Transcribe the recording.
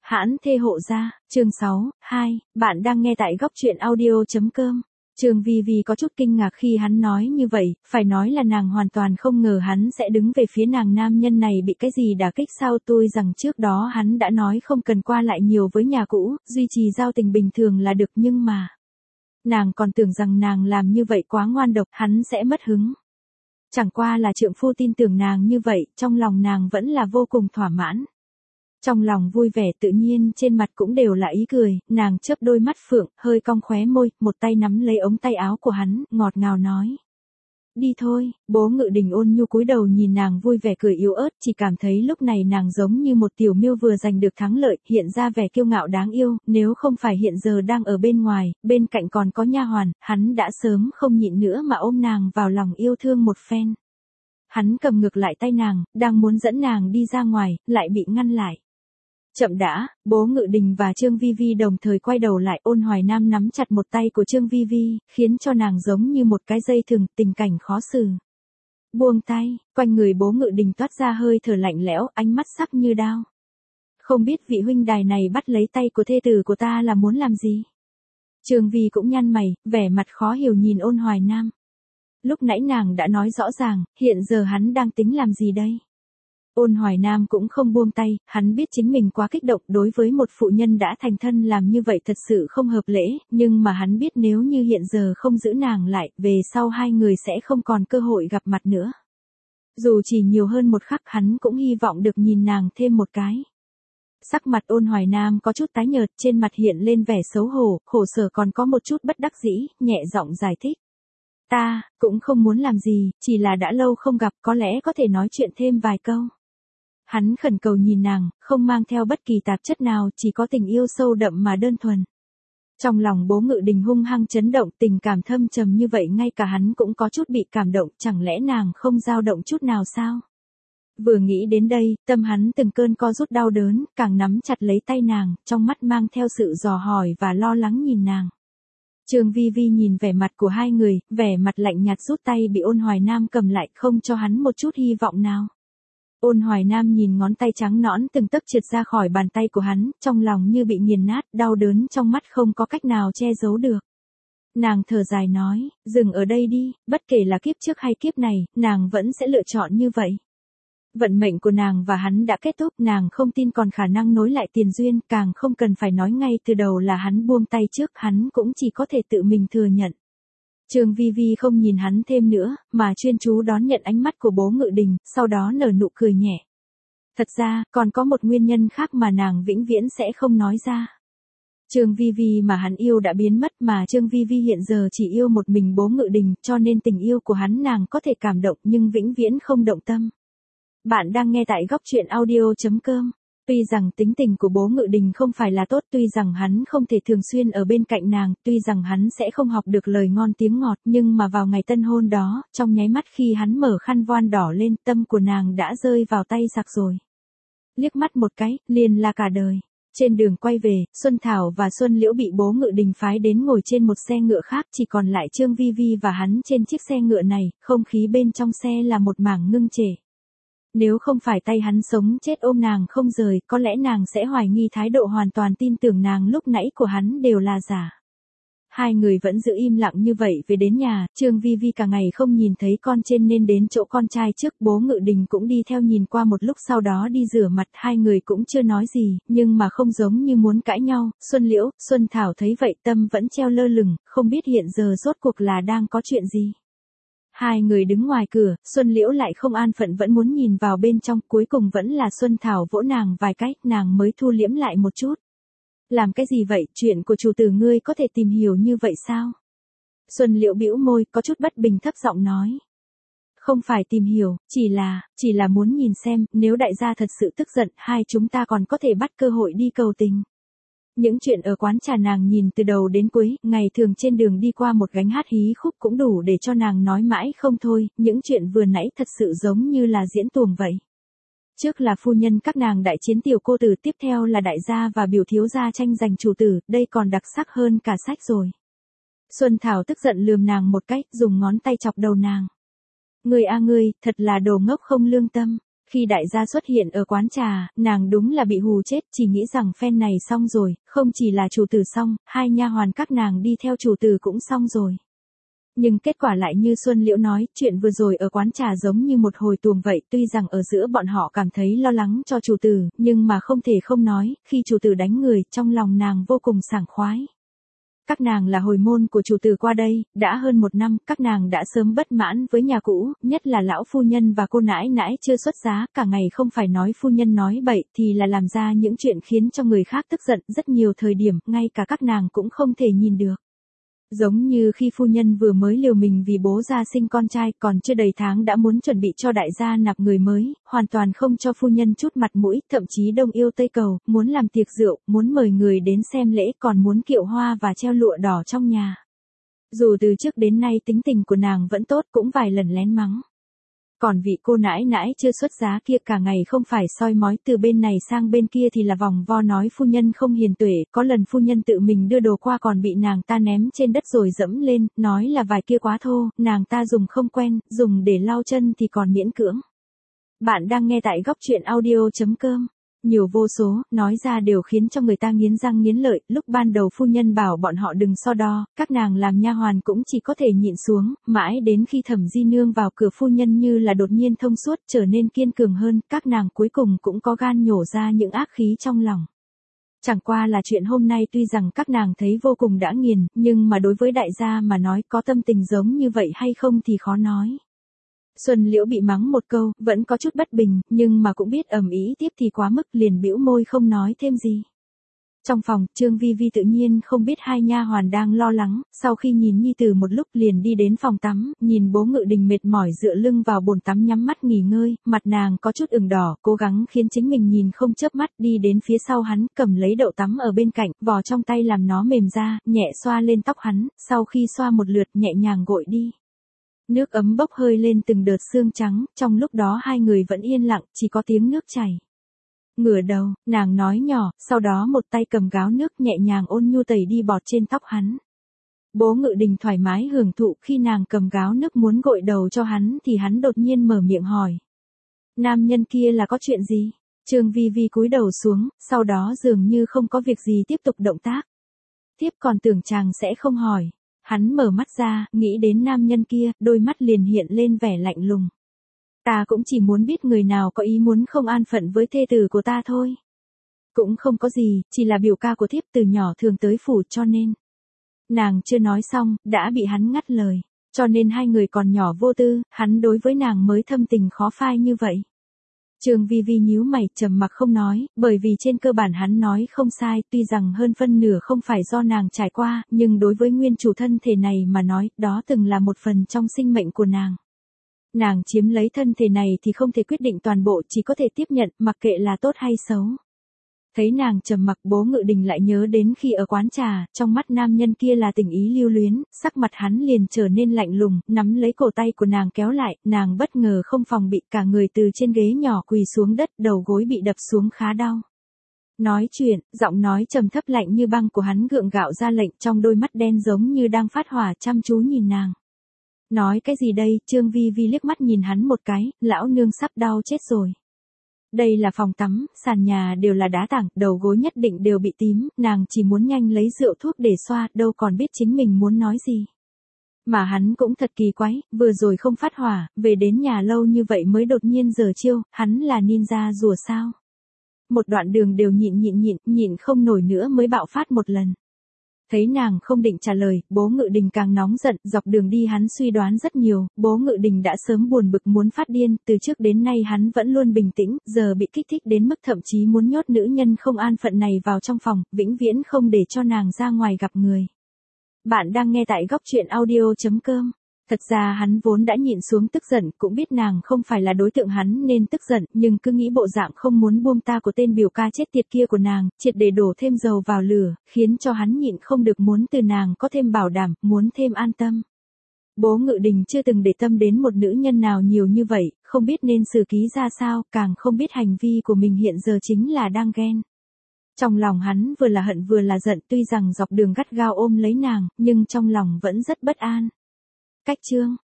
Hãn thê hộ gia, chương 6, 2, bạn đang nghe tại góc truyện audio.com. Trường Vi Vi có chút kinh ngạc khi hắn nói như vậy, phải nói là nàng hoàn toàn không ngờ hắn sẽ đứng về phía nàng. Nam nhân này bị cái gì đả kích sao? Tôi rằng trước đó hắn đã nói không cần qua lại nhiều với nhà cũ, duy trì giao tình bình thường là được, nhưng mà nàng còn tưởng rằng nàng làm như vậy quá ngoan độc, hắn sẽ mất hứng. Chẳng qua là trượng phu tin tưởng nàng như vậy, trong lòng nàng vẫn là vô cùng thỏa mãn. Trong lòng vui vẻ tự nhiên trên mặt cũng đều là ý cười, nàng chớp đôi mắt phượng, hơi cong khóe môi, một tay nắm lấy ống tay áo của hắn, ngọt ngào nói. Đi thôi, Bố Ngự Đình ôn nhu cúi đầu nhìn nàng vui vẻ cười yếu ớt, chỉ cảm thấy lúc này nàng giống như một tiểu miêu vừa giành được thắng lợi, hiện ra vẻ kiêu ngạo đáng yêu, nếu không phải hiện giờ đang ở bên ngoài, bên cạnh còn có nha hoàn, hắn đã sớm không nhịn nữa mà ôm nàng vào lòng yêu thương một phen. Hắn cầm ngược lại tay nàng, đang muốn dẫn nàng đi ra ngoài, lại bị ngăn lại. Chậm đã, Bố Ngự Đình và Trương Vi Vi đồng thời quay đầu lại. Ôn Hoài Nam nắm chặt một tay của Trương Vi Vi, khiến cho nàng giống như một cái dây thừng, tình cảnh khó xử. Buông tay, quanh người Bố Ngự Đình toát ra hơi thở lạnh lẽo, ánh mắt sắc như đao. Không biết vị huynh đài này bắt lấy tay của thê tử của ta là muốn làm gì? Trương Vi cũng nhăn mày, vẻ mặt khó hiểu nhìn Ôn Hoài Nam. Lúc nãy nàng đã nói rõ ràng, hiện giờ hắn đang tính làm gì đây? Ôn Hoài Nam cũng không buông tay, hắn biết chính mình quá kích động, đối với một phụ nhân đã thành thân làm như vậy thật sự không hợp lễ, nhưng mà hắn biết nếu như hiện giờ không giữ nàng lại, về sau hai người sẽ không còn cơ hội gặp mặt nữa. Dù chỉ nhiều hơn một khắc, hắn cũng hy vọng được nhìn nàng thêm một cái. Sắc mặt Ôn Hoài Nam có chút tái nhợt, trên mặt hiện lên vẻ xấu hổ, khổ sở còn có một chút bất đắc dĩ, nhẹ giọng giải thích. Ta, cũng không muốn làm gì, chỉ là đã lâu không gặp, có lẽ có thể nói chuyện thêm vài câu. Hắn khẩn cầu nhìn nàng, không mang theo bất kỳ tạp chất nào, chỉ có tình yêu sâu đậm mà đơn thuần. Trong lòng Bố Ngự Đình hung hăng chấn động, tình cảm thâm trầm như vậy ngay cả hắn cũng có chút bị cảm động, chẳng lẽ nàng không dao động chút nào sao? Vừa nghĩ đến đây, tâm hắn từng cơn co rút đau đớn, càng nắm chặt lấy tay nàng, trong mắt mang theo sự dò hỏi và lo lắng nhìn nàng. Trương Vi Vi nhìn vẻ mặt của hai người, vẻ mặt lạnh nhạt rút tay bị Ôn Hoài Nam cầm lại, không cho hắn một chút hy vọng nào. Ôn Hoài Nam nhìn ngón tay trắng nõn từng tấc trượt ra khỏi bàn tay của hắn, trong lòng như bị nghiền nát, đau đớn trong mắt không có cách nào che giấu được. Nàng thở dài nói, dừng ở đây đi, bất kể là kiếp trước hay kiếp này, nàng vẫn sẽ lựa chọn như vậy. Vận mệnh của nàng và hắn đã kết thúc, nàng không tin còn khả năng nối lại tiền duyên, càng không cần phải nói ngay từ đầu là hắn buông tay trước, hắn cũng chỉ có thể tự mình thừa nhận. Trương Vi Vi không nhìn hắn thêm nữa, mà chuyên chú đón nhận ánh mắt của Bố Ngự Đình, sau đó nở nụ cười nhẹ. Thật ra, còn có một nguyên nhân khác mà nàng vĩnh viễn sẽ không nói ra. Trương Vi Vi mà hắn yêu đã biến mất, mà Trương Vi Vi hiện giờ chỉ yêu một mình Bố Ngự Đình, cho nên tình yêu của hắn nàng có thể cảm động nhưng vĩnh viễn không động tâm. Bạn đang nghe tại góc truyện audio.com. Tuy rằng tính tình của Bố Ngự Đình không phải là tốt, tuy rằng hắn không thể thường xuyên ở bên cạnh nàng, tuy rằng hắn sẽ không học được lời ngon tiếng ngọt, nhưng mà vào ngày tân hôn đó, trong nháy mắt khi hắn mở khăn voan đỏ lên, tâm của nàng đã rơi vào tay giặc rồi. Liếc mắt một cái, liền là cả đời. Trên đường quay về, Xuân Thảo và Xuân Liễu bị Bố Ngự Đình phái đến ngồi trên một xe ngựa khác, chỉ còn lại Trương Vi Vi và hắn trên chiếc xe ngựa này, không khí bên trong xe là một mảng ngưng trệ. Nếu không phải tay hắn sống chết ôm nàng không rời, có lẽ nàng sẽ hoài nghi thái độ hoàn toàn tin tưởng nàng lúc nãy của hắn đều là giả. Hai người vẫn giữ im lặng như vậy về đến nhà, Trương Vi Vi cả ngày không nhìn thấy con trên nên đến chỗ con trai trước. Bố Ngự Đình cũng đi theo nhìn qua một lúc, sau đó đi rửa mặt, hai người cũng chưa nói gì, nhưng mà không giống như muốn cãi nhau. Xuân Liễu, Xuân Thảo thấy vậy tâm vẫn treo lơ lửng, không biết hiện giờ rốt cuộc là đang có chuyện gì. Hai người đứng ngoài cửa, Xuân Liễu lại không an phận vẫn muốn nhìn vào bên trong, cuối cùng vẫn là Xuân Thảo vỗ nàng vài cái, nàng mới thu liễm lại một chút. Làm cái gì vậy, chuyện của chủ tử ngươi có thể tìm hiểu như vậy sao? Xuân Liễu bĩu môi, có chút bất bình thấp giọng nói. Không phải tìm hiểu, chỉ là muốn nhìn xem, nếu đại gia thật sự tức giận, hai chúng ta còn có thể bắt cơ hội đi cầu tình. Những chuyện ở quán trà nàng nhìn từ đầu đến cuối, ngày thường trên đường đi qua một gánh hát hí khúc cũng đủ để cho nàng nói mãi không thôi, những chuyện vừa nãy thật sự giống như là diễn tuồng vậy. Trước là phu nhân các nàng đại chiến tiểu cô tử, tiếp theo là đại gia và biểu thiếu gia tranh giành chủ tử, đây còn đặc sắc hơn cả sách rồi. Xuân Thảo tức giận lườm nàng một cái, dùng ngón tay chọc đầu nàng. Ngươi a ngươi, thật là đồ ngốc không lương tâm. Khi đại gia xuất hiện ở quán trà, nàng đúng là bị hù chết, chỉ nghĩ rằng phen này xong rồi, không chỉ là chủ tử xong, hai nha hoàn các nàng đi theo chủ tử cũng xong rồi. Nhưng kết quả lại như Xuân Liễu nói, chuyện vừa rồi ở quán trà giống như một hồi tuồng vậy, tuy rằng ở giữa bọn họ cảm thấy lo lắng cho chủ tử, nhưng mà không thể không nói, khi chủ tử đánh người, trong lòng nàng vô cùng sảng khoái. Các nàng là hồi môn của chủ tử qua đây, đã hơn 1 năm, các nàng đã sớm bất mãn với nhà cũ, nhất là lão phu nhân và cô nãi nãi chưa xuất giá, cả ngày không phải nói phu nhân nói bậy thì là làm ra những chuyện khiến cho người khác tức giận, rất nhiều thời điểm, ngay cả các nàng cũng không thể nhìn được. Giống như khi phu nhân vừa mới liều mình vì bố ra sinh con trai, còn chưa đầy tháng đã muốn chuẩn bị cho đại gia nạp người mới, hoàn toàn không cho phu nhân chút mặt mũi, thậm chí đông yêu tây cầu, muốn làm tiệc rượu, muốn mời người đến xem lễ, còn muốn kiệu hoa và treo lụa đỏ trong nhà. Dù từ trước đến nay tính tình của nàng vẫn tốt, cũng vài lần lén mắng. Còn vị cô nãi nãi chưa xuất giá kia cả ngày không phải soi mói từ bên này sang bên kia thì là vòng vo nói phu nhân không hiền tuệ, có lần phu nhân tự mình đưa đồ qua còn bị nàng ta ném trên đất rồi dẫm lên, nói là vải kia quá thô, nàng ta dùng không quen, dùng để lau chân thì còn miễn cưỡng. Bạn đang nghe tại góc truyện audio.com. Nhiều vô số, nói ra đều khiến cho người ta nghiến răng nghiến lợi, lúc ban đầu phu nhân bảo bọn họ đừng so đo, các nàng làm nha hoàn cũng chỉ có thể nhịn xuống, mãi đến khi Thẩm Di Nương vào cửa phu nhân như là đột nhiên thông suốt trở nên kiên cường hơn, các nàng cuối cùng cũng có gan nhổ ra những ác khí trong lòng. Chẳng qua là chuyện hôm nay tuy rằng các nàng thấy vô cùng đã nghiền, nhưng mà đối với đại gia mà nói có tâm tình giống như vậy hay không thì khó nói. Xuân Liễu bị mắng một câu, vẫn có chút bất bình, nhưng mà cũng biết ầm ĩ tiếp thì quá mức, liền bĩu môi không nói thêm gì. Trong phòng, Trương Vi Vi tự nhiên không biết hai nha hoàn đang lo lắng, sau khi nhìn nhi tử một lúc liền đi đến phòng tắm, nhìn bố Ngự Đình mệt mỏi dựa lưng vào bồn tắm nhắm mắt nghỉ ngơi, mặt nàng có chút ửng đỏ, cố gắng khiến chính mình nhìn không chớp mắt, đi đến phía sau hắn, cầm lấy đậu tắm ở bên cạnh, vò trong tay làm nó mềm ra, nhẹ xoa lên tóc hắn, sau khi xoa một lượt nhẹ nhàng gội đi. Nước ấm bốc hơi lên từng đợt sương trắng, trong lúc đó hai người vẫn yên lặng, chỉ có tiếng nước chảy. Ngửa đầu, nàng nói nhỏ, sau đó một tay cầm gáo nước nhẹ nhàng ôn nhu tẩy đi bọt trên tóc hắn. Bố Ngự Đình thoải mái hưởng thụ, khi nàng cầm gáo nước muốn gội đầu cho hắn thì hắn đột nhiên mở miệng hỏi. Nam nhân kia là có chuyện gì? Trương Vi Vi cúi đầu xuống, sau đó dường như không có việc gì tiếp tục động tác. Tiếp còn tưởng chàng sẽ không hỏi. Hắn mở mắt ra, nghĩ đến nam nhân kia, đôi mắt liền hiện lên vẻ lạnh lùng. Ta cũng chỉ muốn biết người nào có ý muốn không an phận với thê tử của ta thôi. Cũng không có gì, chỉ là biểu ca của thiếp từ nhỏ thường tới phủ cho nên. Nàng chưa nói xong, đã bị hắn ngắt lời. Cho nên hai người còn nhỏ vô tư, hắn đối với nàng mới thâm tình khó phai như vậy. Trương Vi Vi nhíu mày, trầm mặc không nói, bởi vì trên cơ bản hắn nói không sai, tuy rằng hơn phân nửa không phải do nàng trải qua, nhưng đối với nguyên chủ thân thể này mà nói, đó từng là một phần trong sinh mệnh của nàng. Nàng chiếm lấy thân thể này thì không thể quyết định toàn bộ, chỉ có thể tiếp nhận, mặc kệ là tốt hay xấu. Thấy nàng trầm mặc, bố Ngự Đình lại nhớ đến khi ở quán trà, trong mắt nam nhân kia là tình ý lưu luyến, sắc mặt hắn liền trở nên lạnh lùng, nắm lấy cổ tay của nàng kéo lại, nàng bất ngờ không phòng bị, cả người từ trên ghế nhỏ quỳ xuống đất, đầu gối bị đập xuống khá đau. Nói chuyện, giọng nói trầm thấp lạnh như băng của hắn gượng gạo ra lệnh, trong đôi mắt đen giống như đang phát hỏa, chăm chú nhìn nàng. Nói cái gì đây? Trương Vi Vi liếc mắt nhìn hắn một cái, lão nương sắp đau chết rồi. Đây là phòng tắm, sàn nhà đều là đá tảng, đầu gối nhất định đều bị tím, nàng chỉ muốn nhanh lấy rượu thuốc để xoa, đâu còn biết chính mình muốn nói gì. Mà hắn cũng thật kỳ quái, vừa rồi không phát hỏa, về đến nhà lâu như vậy mới đột nhiên giở chiêu, hắn là ninja rùa sao. Một đoạn đường đều nhịn không nổi nữa mới bạo phát một lần. Thấy nàng không định trả lời, bố Ngự Đình càng nóng giận, dọc đường đi hắn suy đoán rất nhiều, bố Ngự Đình đã sớm buồn bực muốn phát điên, từ trước đến nay hắn vẫn luôn bình tĩnh, giờ bị kích thích đến mức thậm chí muốn nhốt nữ nhân không an phận này vào trong phòng, vĩnh viễn không để cho nàng ra ngoài gặp người. Bạn đang nghe tại góc truyện audio.com. Thật ra hắn vốn đã nhịn xuống tức giận, cũng biết nàng không phải là đối tượng hắn nên tức giận, nhưng cứ nghĩ bộ dạng không muốn buông ta của tên biểu ca chết tiệt kia của nàng, triệt để đổ thêm dầu vào lửa, khiến cho hắn nhịn không được muốn từ nàng có thêm bảo đảm, muốn thêm an tâm. Bố Ngự Đình chưa từng để tâm đến một nữ nhân nào nhiều như vậy, không biết nên xử ký ra sao, càng không biết hành vi của mình hiện giờ chính là đang ghen. Trong lòng hắn vừa là hận vừa là giận, tuy rằng dọc đường gắt gao ôm lấy nàng, nhưng trong lòng vẫn rất bất an. Cách chương